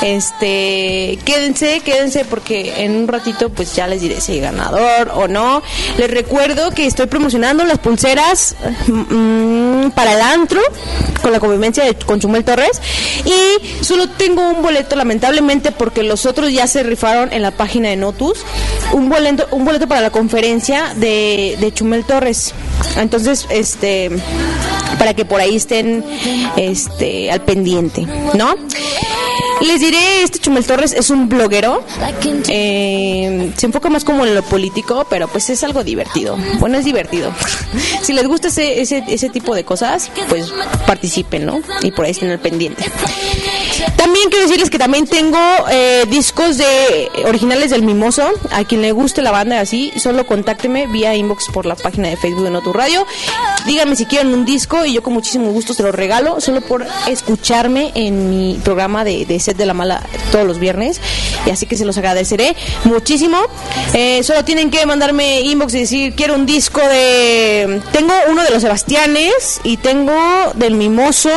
Quédense porque en un ratito pues ya les diré si hay ganador o no. Les recuerdo que estoy promocionando las pulseras para el antro con la convivencia con Chumel Torres y solo tengo un boleto lamentablemente porque los otros ya se rifaron en la página de Notus. Un boleto para la conferencia de Chumel Torres. Entonces, para que por ahí estén al pendiente, ¿no? Les diré, Chumel Torres es un bloguero, se enfoca más como en lo político, pero pues es algo divertido. Bueno, es divertido. Si les gusta ese tipo de cosas, pues participen, ¿no? Y por ahí estén al pendiente. También quiero decirles que también tengo discos originales del Mimoso. A quien le guste la banda así, solo contácteme vía inbox por la página de Facebook de Notu Radio. Díganme si quieren un disco y yo con muchísimo gusto se los regalo, solo por escucharme en mi programa de Set de la Mala todos los viernes. Y así que se los agradeceré muchísimo. Solo tienen que mandarme inbox y decir quiero un disco de... Tengo uno de los Sebastianes y tengo del Mimoso.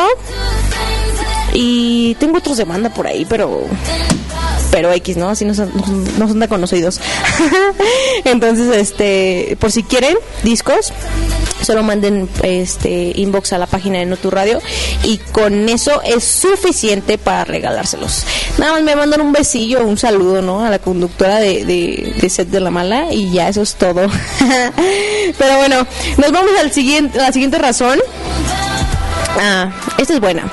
Y tengo otros de banda por ahí, pero X, ¿no? Así no son tan conocidos. Entonces, por si quieren discos, solo manden inbox a la página de Notu Radio y con eso es suficiente para regalárselos. Nada más me mandan un besillo, un saludo, ¿no? A la conductora de Set de la Mala y ya eso es todo. Pero bueno, nos vamos a la siguiente razón. Esta es buena.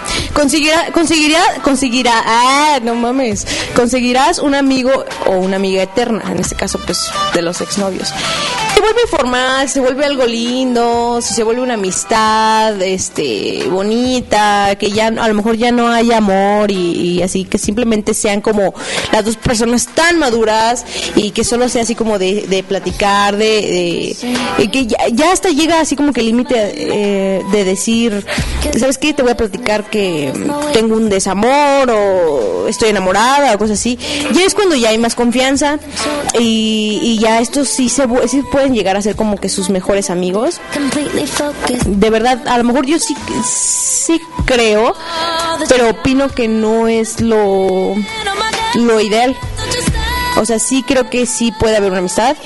Conseguirás un amigo o una amiga eterna, en este caso pues de los exnovios. Se vuelve formal, se vuelve algo lindo, se vuelve una amistad bonita, que ya a lo mejor ya no hay amor y así, que simplemente sean como las dos personas tan maduras y que solo sea así como de platicar, que ya hasta llega así como que el límite de decir, ¿sabes qué? Te voy a platicar que tengo un desamor o estoy enamorada o cosas así. Ya es cuando ya hay más confianza y ya estos sí pueden llegar a ser como que sus mejores amigos. De verdad, a lo mejor yo sí creo, pero opino que no es lo ideal. O sea, sí creo que sí puede haber una amistad,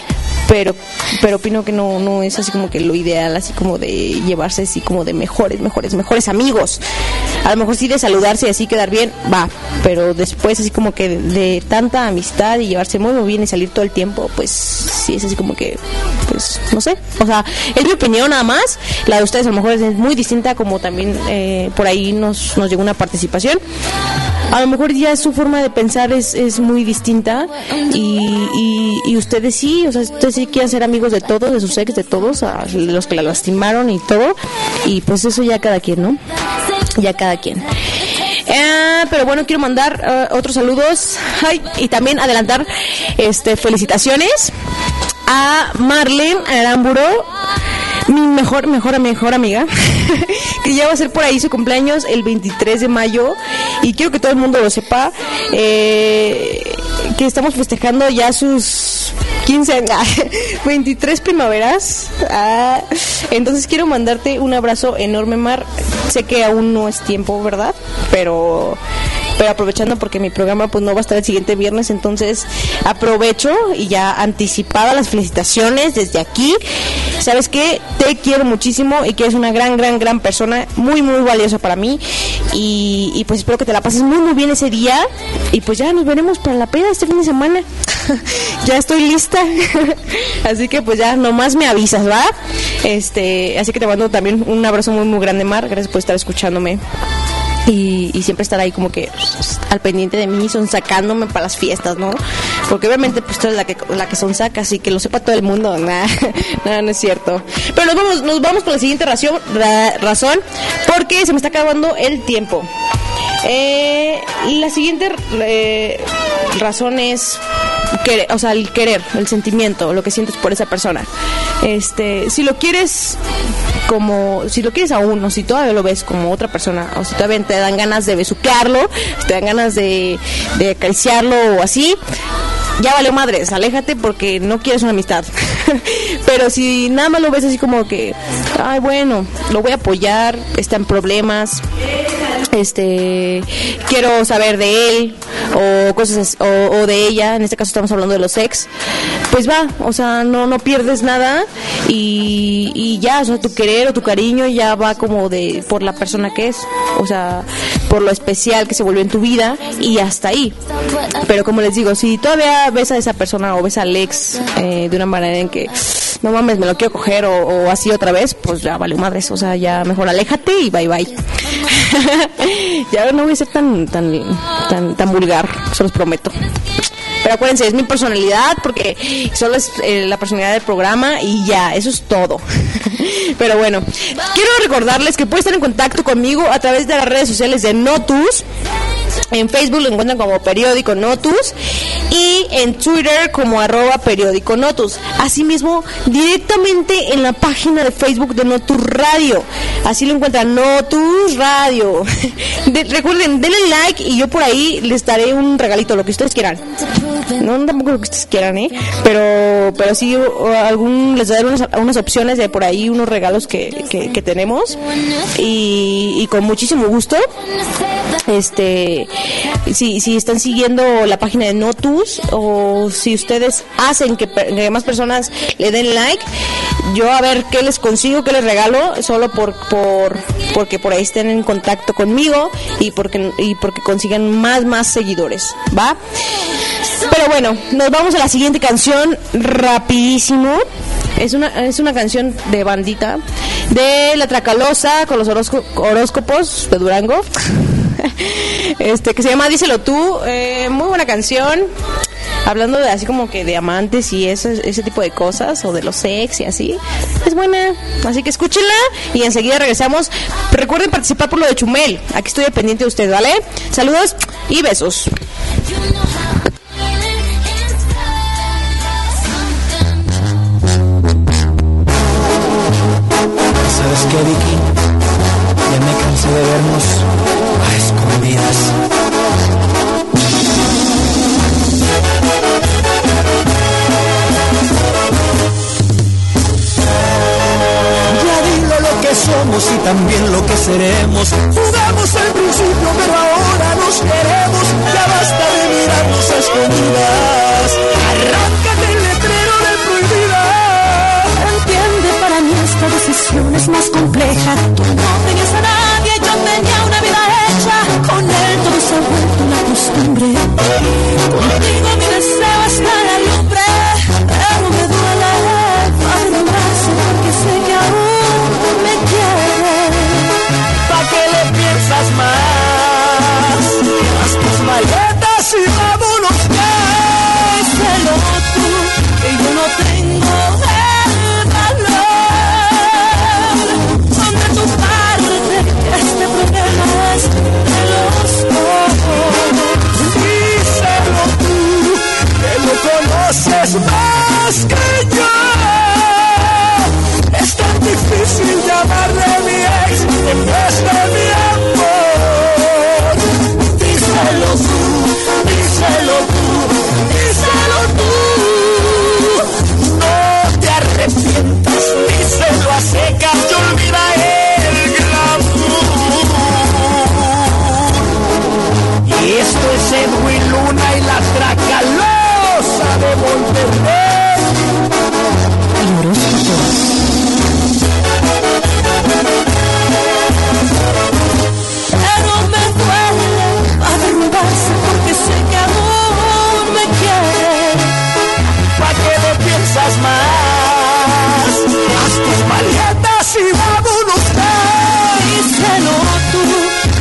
pero opino que no es así como que lo ideal, así como de llevarse así como de mejores amigos. A lo mejor sí de saludarse y así quedar bien, va, pero después así como que de tanta amistad y llevarse muy bien y salir todo el tiempo, pues sí es así como que, pues no sé, o sea, es mi opinión nada más. La de ustedes a lo mejor es muy distinta, como también por ahí nos llegó una participación. A lo mejor ya su forma de pensar es muy distinta y ustedes sí, o sea, ustedes sí quieren ser amigos de todos, de sus ex, de todos, a los que la lastimaron y todo, y pues eso ya cada quien, ¿no? Ya cada quien. Pero bueno, quiero mandar otros saludos y también adelantar felicitaciones a Marlene Aramburo, mi mejor amiga, que ya va a ser por ahí su cumpleaños el 23 de mayo, y quiero que todo el mundo lo sepa, que estamos festejando ya sus 15 años, 23 primaveras. Entonces quiero mandarte un abrazo enorme, Mar. Sé que aún no es tiempo, ¿verdad? Pero aprovechando, porque mi programa pues no va a estar el siguiente viernes, entonces aprovecho y ya anticipada las felicitaciones desde aquí. ¿Sabes qué? Te quiero muchísimo y que eres una gran persona, muy valiosa para mí, y pues espero que te la pases muy bien ese día, y pues ya nos veremos para la peda este fin de semana. Ya estoy lista. Así que pues ya nomás me avisas, ¿va? Así que te mando también un abrazo muy grande, Mar. Gracias por estar escuchándome y siempre estar ahí como que al pendiente de mí, sacándome para las fiestas, ¿no? Porque obviamente pues tú eres la que sonsaca, así que lo sepa todo el mundo. Nada, no es cierto. Pero nos vamos con la siguiente razón, porque se me está acabando el tiempo. La siguiente razón es el querer, el sentimiento, lo que sientes por esa persona. Si lo quieres aún, o si todavía lo ves como otra persona, o si todavía te dan ganas de besuquearlo, te dan ganas de acariciarlo o así, ya valió madres, aléjate, porque no quieres una amistad. Pero si nada más lo ves así como que, ay, bueno, lo voy a apoyar, está en problemas, quiero saber de él o cosas o de ella, en este caso estamos hablando de los ex, pues va, o sea, no pierdes nada, y ya, o sea, tu querer o tu cariño ya va como por la persona que es, o sea, por lo especial que se volvió en tu vida, y hasta ahí. Pero como les digo, si todavía ves a esa persona o ves al ex de una manera en que no mames, me lo quiero coger o así otra vez, pues ya vale madres, o sea, ya mejor aléjate y bye. Ya no voy a ser tan vulgar, se los prometo. Pero acuérdense, es mi personalidad, porque solo es la personalidad del programa y ya, eso es todo. Pero bueno, quiero recordarles que pueden estar en contacto conmigo a través de las redes sociales de Notus. En Facebook lo encuentran como Periódico Notus y en Twitter como @Periódico Notus. Asimismo, directamente en la página de Facebook de Notus Radio. Así lo encuentran, Notus Radio. Recuerden, denle like y yo por ahí les daré un regalito, lo que ustedes quieran. No tampoco lo que ustedes quieran, pero sí les daré unas opciones de por ahí, unos regalos que tenemos, y con muchísimo gusto. Si están siguiendo la página de Notus, o si ustedes hacen que más personas le den like, yo a ver qué les consigo, qué les regalo, solo porque por ahí estén en contacto conmigo y porque consigan más seguidores, ¿va? Pero bueno, nos vamos a la siguiente canción rapidísimo. Es una canción de bandita de La Tracalosa con los horóscopos de Durango. Que se llama Díselo Tú. Muy buena canción, hablando de así como que de amantes y ese tipo de cosas, o de los sex y así. Es buena, así que escúchenla y enseguida regresamos. Recuerden participar por lo de Chumel, aquí estoy pendiente de ustedes, ¿vale? Saludos y besos. ¿Sabes qué, Vicky? Ya me cansé de vernos a escondidas. Ya dilo lo que somos y también lo que seremos. Jugamos al principio, pero ahora nos queremos. Ya basta de mirarnos a escondidas. Arráncate el letrero de prohibidas.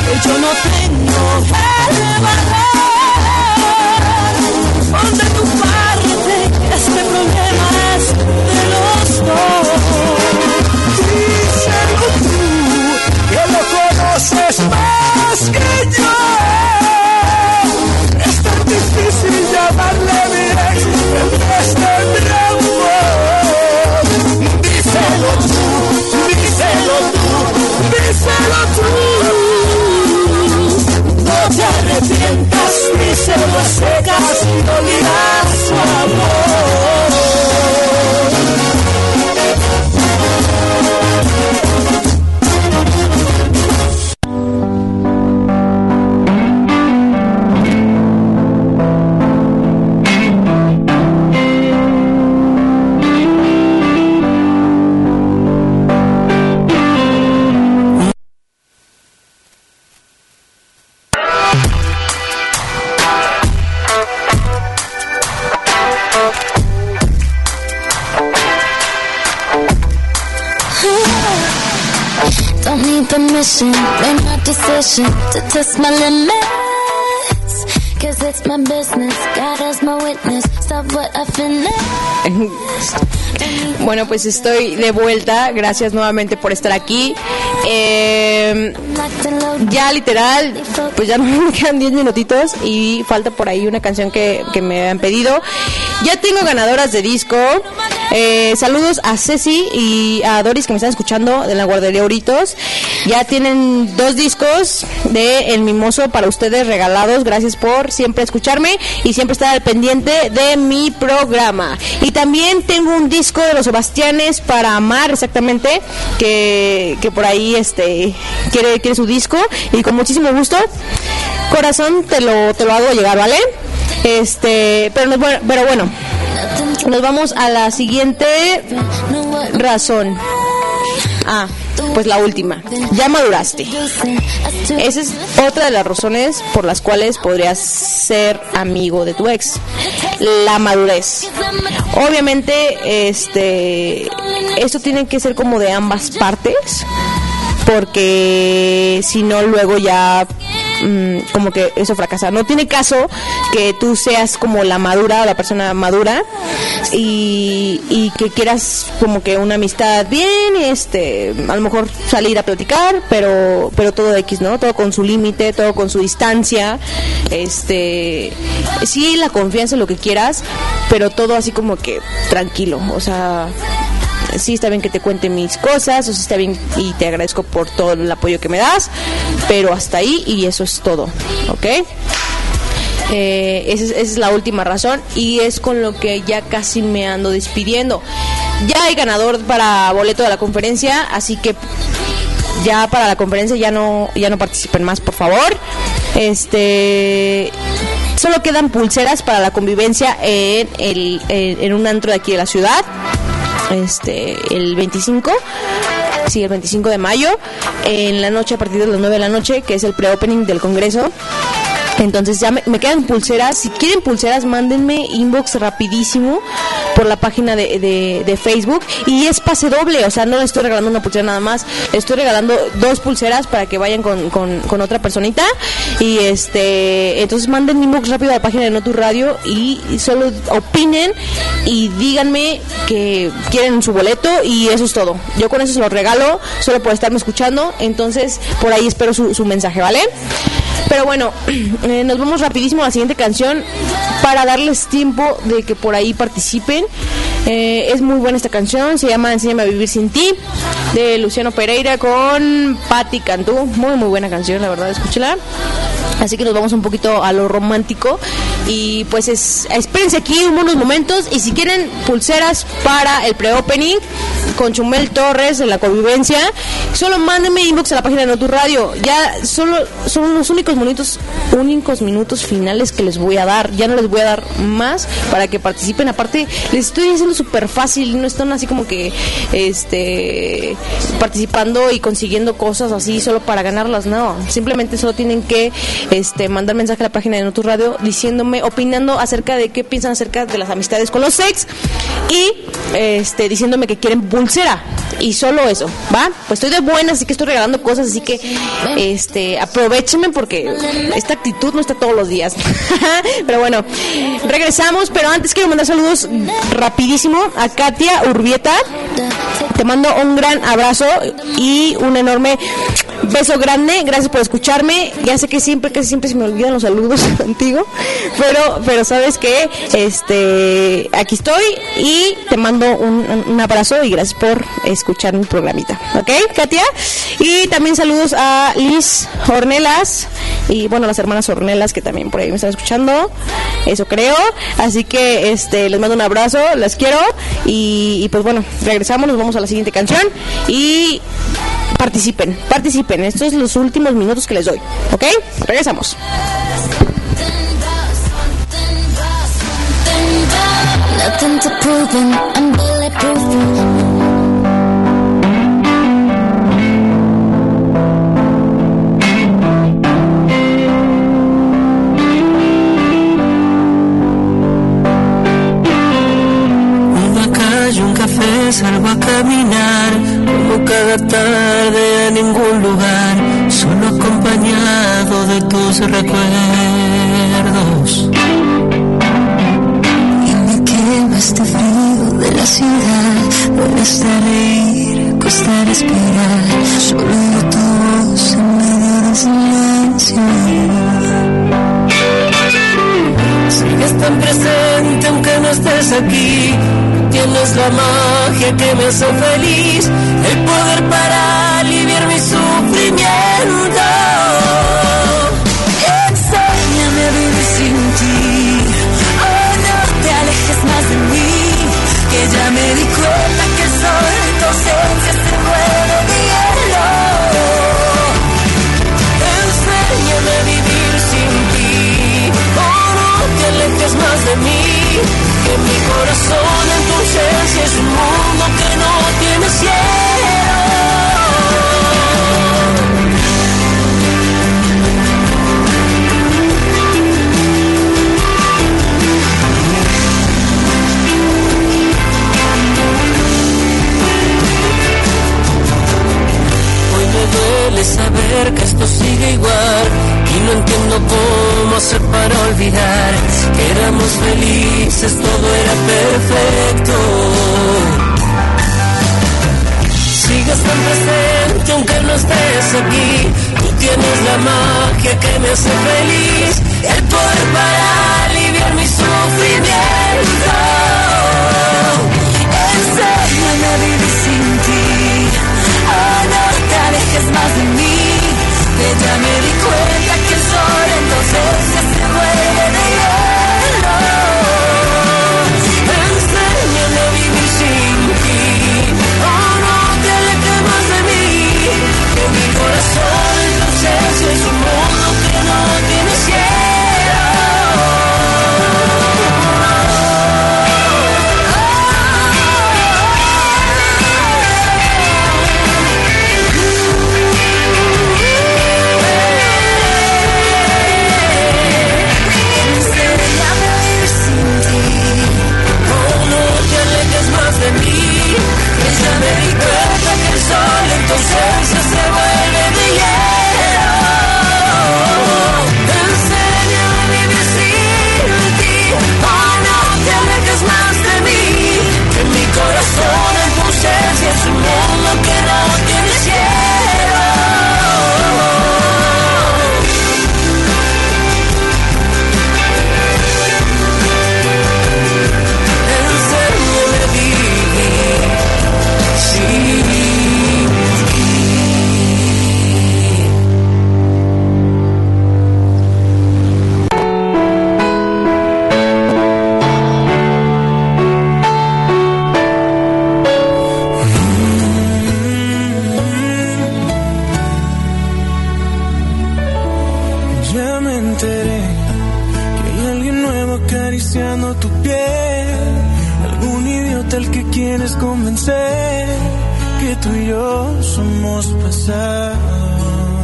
que yo no tengo el valor. Pon de tu parte, este problema es de los dos. Díselo tú, que lo conoces más que yo. Es tan difícil llamarle mi ex en vez de mi amor. Díselo tú, díselo tú, díselo tú. No te arrepientas, díselo a secas, no dirás su amor. Don't need permission, made my decision to test my limits. Cause it's my business, God is my witness. Stop what I finished. Bueno, pues estoy de vuelta. Gracias nuevamente por estar aquí. Ya literal, pues ya me quedan 10 minutitos y falta por ahí una canción que me han pedido. Ya tengo ganadoras de disco. Saludos a Ceci y a Doris que me están escuchando de la guardería Euritos. Ya tienen 2 discos de El Mimoso para ustedes regalados. Gracias por siempre escucharme y siempre estar al pendiente de mi programa. Y también tengo un disco de los Sebastianes para amar, exactamente, que por ahí quiere su disco y con muchísimo gusto, corazón, te lo hago llegar, ¿vale? Pero bueno, nos vamos a la siguiente razón. Pues la última, ya maduraste. Esa es otra de las razones por las cuales podrías ser amigo de tu ex. La madurez. Obviamente, esto tiene que ser como de ambas partes, porque si no luego ya como que eso fracasa. No tiene caso que tú seas como la madura, la persona madura y que quieras como que una amistad bien, a lo mejor salir a platicar, pero todo X, ¿no? Todo con su límite, todo con su distancia, sí, la confianza en lo que quieras, pero todo así como que tranquilo, o sea, sí está bien que te cuente mis cosas, o sí está bien y te agradezco por todo el apoyo que me das, pero hasta ahí y eso es todo, ¿ok? Esa es la última razón y es con lo que ya casi me ando despidiendo. Ya hay ganador para boleto de la conferencia, así que ya para la conferencia ya no participen más, por favor. Solo quedan pulseras para la convivencia en un antro de aquí de la ciudad. El 25 de mayo en la noche, a partir de las 9 de la noche, que es el pre-opening del Congreso. Entonces ya me quedan pulseras. Si quieren pulseras, mándenme inbox rapidísimo por la página de Facebook. Y es pase doble, o sea, no les estoy regalando una pulsera nada más. Estoy regalando 2 pulseras para que vayan con otra personita. Y entonces manden inbox rápido a la página de No Tu Radio y solo opinen y díganme que quieren su boleto y eso es todo. Yo con eso se los regalo, solo por estarme escuchando. Entonces por ahí espero su mensaje, ¿vale? Pero bueno, nos vamos rapidísimo a la siguiente canción para darles tiempo de que por ahí participen. Es muy buena esta canción, se llama Enséñame a vivir sin ti, de Luciano Pereira con Patti Cantú. Muy muy buena canción, la verdad, escúchela. Así que nos vamos un poquito a lo romántico y pues espérense aquí unos momentos y si quieren pulseras para el pre-opening con Chumel Torres en la convivencia, solo mándenme inbox a la página de No Tu Radio. Ya solo son los únicos minutos finales que les voy a dar, ya no les voy a dar más para que participen. Aparte les estoy haciendo súper fácil, no están así como que participando y consiguiendo cosas así solo para ganarlas, no, simplemente solo tienen que mandar mensaje a la página de No Tu Radio diciéndome, opinando acerca de qué piensan acerca de las amistades con los ex y diciéndome que quieren pulseras pulsera. Y solo eso, ¿va? Pues estoy de buenas, así que estoy regalando cosas, así que aprovechenme porque esta actitud no está todos los días. Pero bueno, regresamos, pero antes quiero mandar saludos rapidísimo a Katia Urbieta. Te mando un gran abrazo y un enorme beso grande. Gracias por escucharme. Ya sé que casi siempre se me olvidan los saludos contigo, pero sabes que aquí estoy y te mando un abrazo y gracias por escuchar mi programita, ¿ok, Katia? Y también saludos a Liz Ornelas y bueno, las hermanas Ornelas que también por ahí me están escuchando, eso creo, así que les mando un abrazo, las quiero y pues bueno, regresamos, nos vamos a la siguiente canción y participen, estos son los últimos minutos que les doy, ¿ok? Regresamos. Nothing to prove and I'm bulletproof. Salgo a caminar como cada tarde a ningún lugar, solo acompañado de tus recuerdos. Y me quema este frío de la ciudad, donde está reír, cuesta respirar, solo oigo tu voz en medio del silencio. Sigues tan presente aunque no estés aquí. Tienes la magia que me hace feliz, el poder para aliviar mi sufrimiento. Enséñame a vivir sin ti, oh no te alejes más de mí, que ya me di cuenta que el sol en tu ausencia se vuelve de hielo. Enséñame a vivir sin ti, oh no te alejes más de mí, que mi corazón en tu ausencia es un mundo que no tiene cielo. Hoy me duele saber que esto sigue igual y no entiendo cómo hacer para olvidar que éramos felices, todo era perfecto. Sigues tan presente aunque no estés aquí, tú tienes la magia que me hace feliz, el poder para aliviar mi sufrimiento. Enséñame a vivir sin ti, oh no te alejes más de mí, que ya me di cuenta que el sol entonces se vuelve de hielo. Enséñame a vivir sin ti, oh no te alejes más de mí, que mi corazón entonces es un mundo que no tiene cielo. De mí, ella me di cuenta que el sol entonces se vuelve de hielo. Enséñame a vivir sin ti, oh no te alejes más de mí, que mi corazón en tu ausencia es un mundo que no tiene cielo. Tu piel, algún idiota al que quieres convencer que tú y yo somos pasado.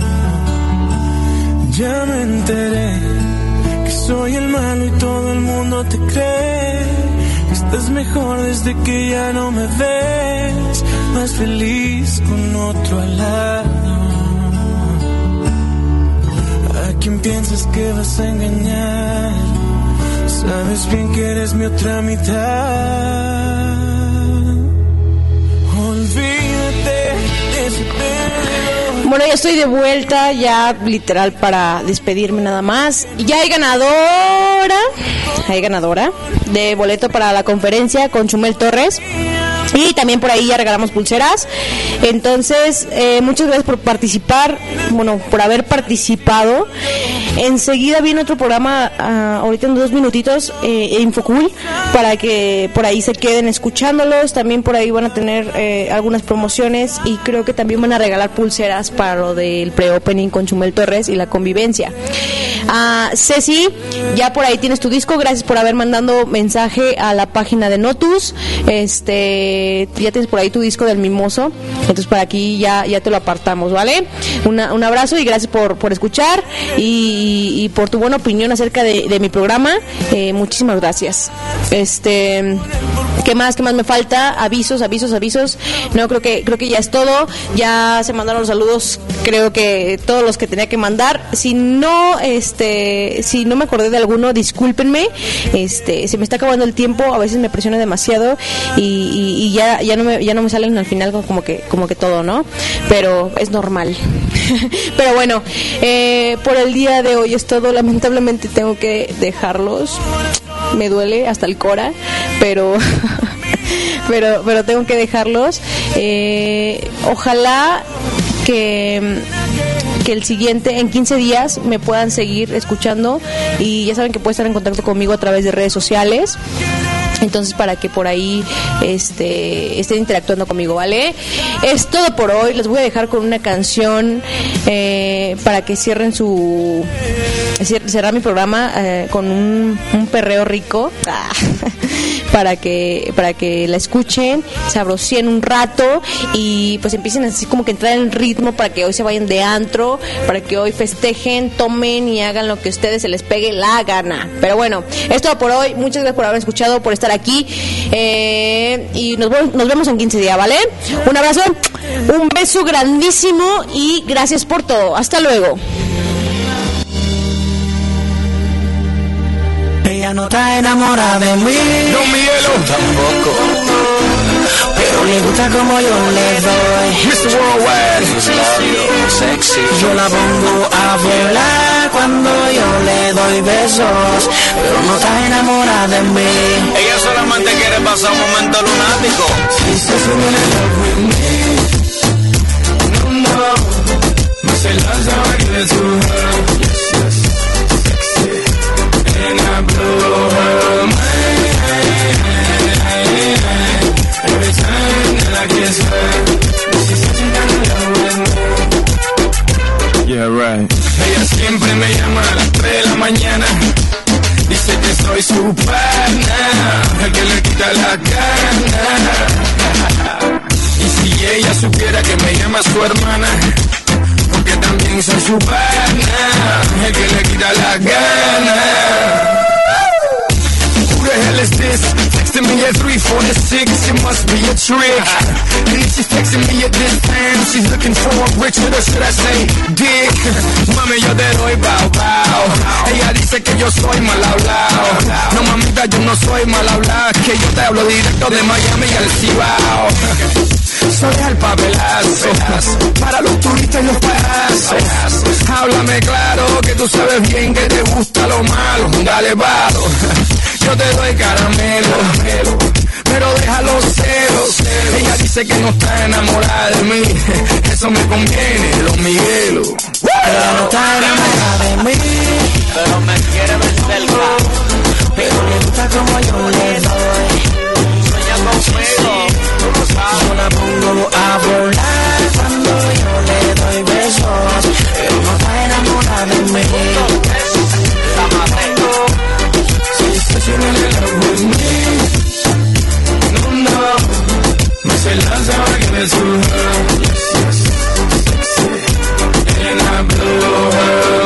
Ya me enteré que soy el malo y todo el mundo te cree que estás mejor desde que ya no me ves. más feliz con otro al lado. ¿A quién piensas que vas a engañar? Sabes bien que eres mi otra mitad. Olvídate de ese pelo. Bueno, ya estoy de vuelta, ya literal para despedirme nada más. Ya hay ganadora de boleto para la conferencia con Chumel Torres. Y también por ahí ya regalamos pulseras. Entonces, muchas gracias por participar, bueno, por haber participado. Enseguida viene otro programa, ahorita en 2 minutitos, Infocool, para que por ahí se queden escuchándolos. También por ahí van a tener algunas promociones y creo que también van a regalar pulseras para lo del pre-opening con Chumel Torres y la convivencia. Ceci, ya por ahí tienes tu disco. Gracias por haber mandado mensaje a la página de Notus. Ya tienes por ahí tu disco del Mimoso. Entonces para aquí ya te lo apartamos, ¿vale? Un abrazo y gracias por escuchar y por tu buena opinión acerca de mi programa. Muchísimas gracias. ¿Qué más me falta? Avisos. No, creo que ya es todo. Ya se mandaron los saludos, creo que todos los que tenía que mandar. Si no me acordé de alguno, discúlpenme. Se me está acabando el tiempo, a veces me presiona demasiado y ya no me salen al final como que todo, ¿no? Pero es normal. Pero bueno, por el día de hoy es todo. Lamentablemente tengo que dejarlos. Me duele hasta el cora, pero tengo que dejarlos. Ojalá que el siguiente, en 15 días, me puedan seguir escuchando. Y ya saben que pueden estar en contacto conmigo a través de redes sociales. Entonces, para que por ahí estén interactuando conmigo, ¿vale? Es todo por hoy. Les voy a dejar con una canción para que cierren cerrar mi programa con un perreo rico. Para que la escuchen, se abrocien un rato y pues empiecen así como que entrar en ritmo, para que hoy se vayan de antro, para que hoy festejen, tomen y hagan lo que a ustedes se les pegue la gana. Pero bueno, es todo por hoy. Muchas gracias por haber escuchado, por estar aquí, y nos vemos en 15 días, ¿vale? Un abrazo, un beso grandísimo y gracias por todo. Hasta luego. Ella no está enamorada de mí, no Miguelo tampoco, pero le gusta como yo le doy. Mr. Worldwide, sexy. Yo la pongo a volar cuando yo le doy besos, pero no está enamorada de mí. Ella solamente quiere pasar un momento lunático. No, me se lanza a give to her. Yes, yes. And I blow her mind every time that I kiss her. She says she's gonna love with me. Yeah, right. Ella siempre me llama a las 3 de la mañana. Dice que soy su pana, el que le quita la gana. Y si ella supiera que me llama su hermana, porque también soy su pana, el que le quita la gana. Who the hell is this? Texting me at 3:46, it must be a trick. And if she's texting me at this time, she's looking for a Richard, or should I say dick? Mami, yo te doy bow bow. Ella dice que yo soy mal hablado. No, mamita, yo no soy mal hablado, que yo te hablo directo de Miami al Cibao. Soy al papelazo para los turistas y los payasos. Háblame claro, que tú sabes bien que te gusta lo malo. Dale palo, yo te doy caramelo, pero deja los celos. Ella dice que no está enamorada de mí, eso me conviene, Don Miguelo. Ella no está enamorada de mí, pero me quiere ver cerca, pero le gusta como yo le doy. Sueña conmigo, tú lo sabes. Yo la pongo a volar cuando yo le doy besos, pero no está enamorada de mí. She's in love with me. No, me se lanza a give it to her. Yes, yes, sexy. And I blow her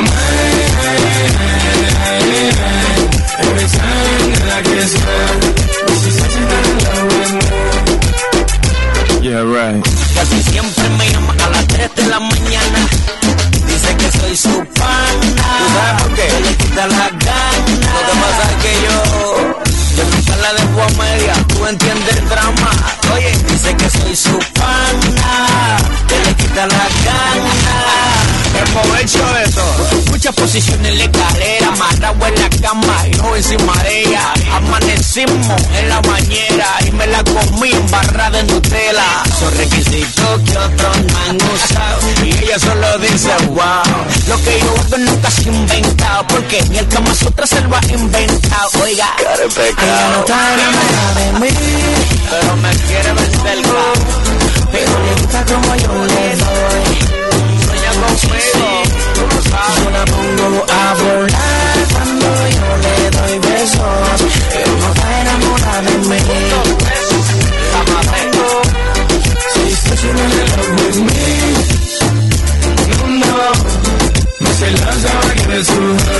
quita la gana. Lo que pasa es que yo nunca la dejo a media, tú entiendes el drama. Oye, dice que soy su pana, que le quita la gana. Aprovecho de todo. Muchas posiciones en la escalera, amarrado en la cama y no encima de ella. Amanecimos en la bañera y me la comí embarrada en Nutella. Son requisitos que otros no han usado y ella solo dice wow. Lo que yo hago nunca se ha inventado, porque ni el Kama Sutra se lo ha inventado. Oiga, ella no está enamorada de mí, pero me quiere ver cerca. Pero le gusta como yo le doy. Sueña conmigo, yo la pongo a volar cuando yo le doy besos. Pero no está enamorada de mí. She's pushing in love with me. No, me se lanza a que me suba.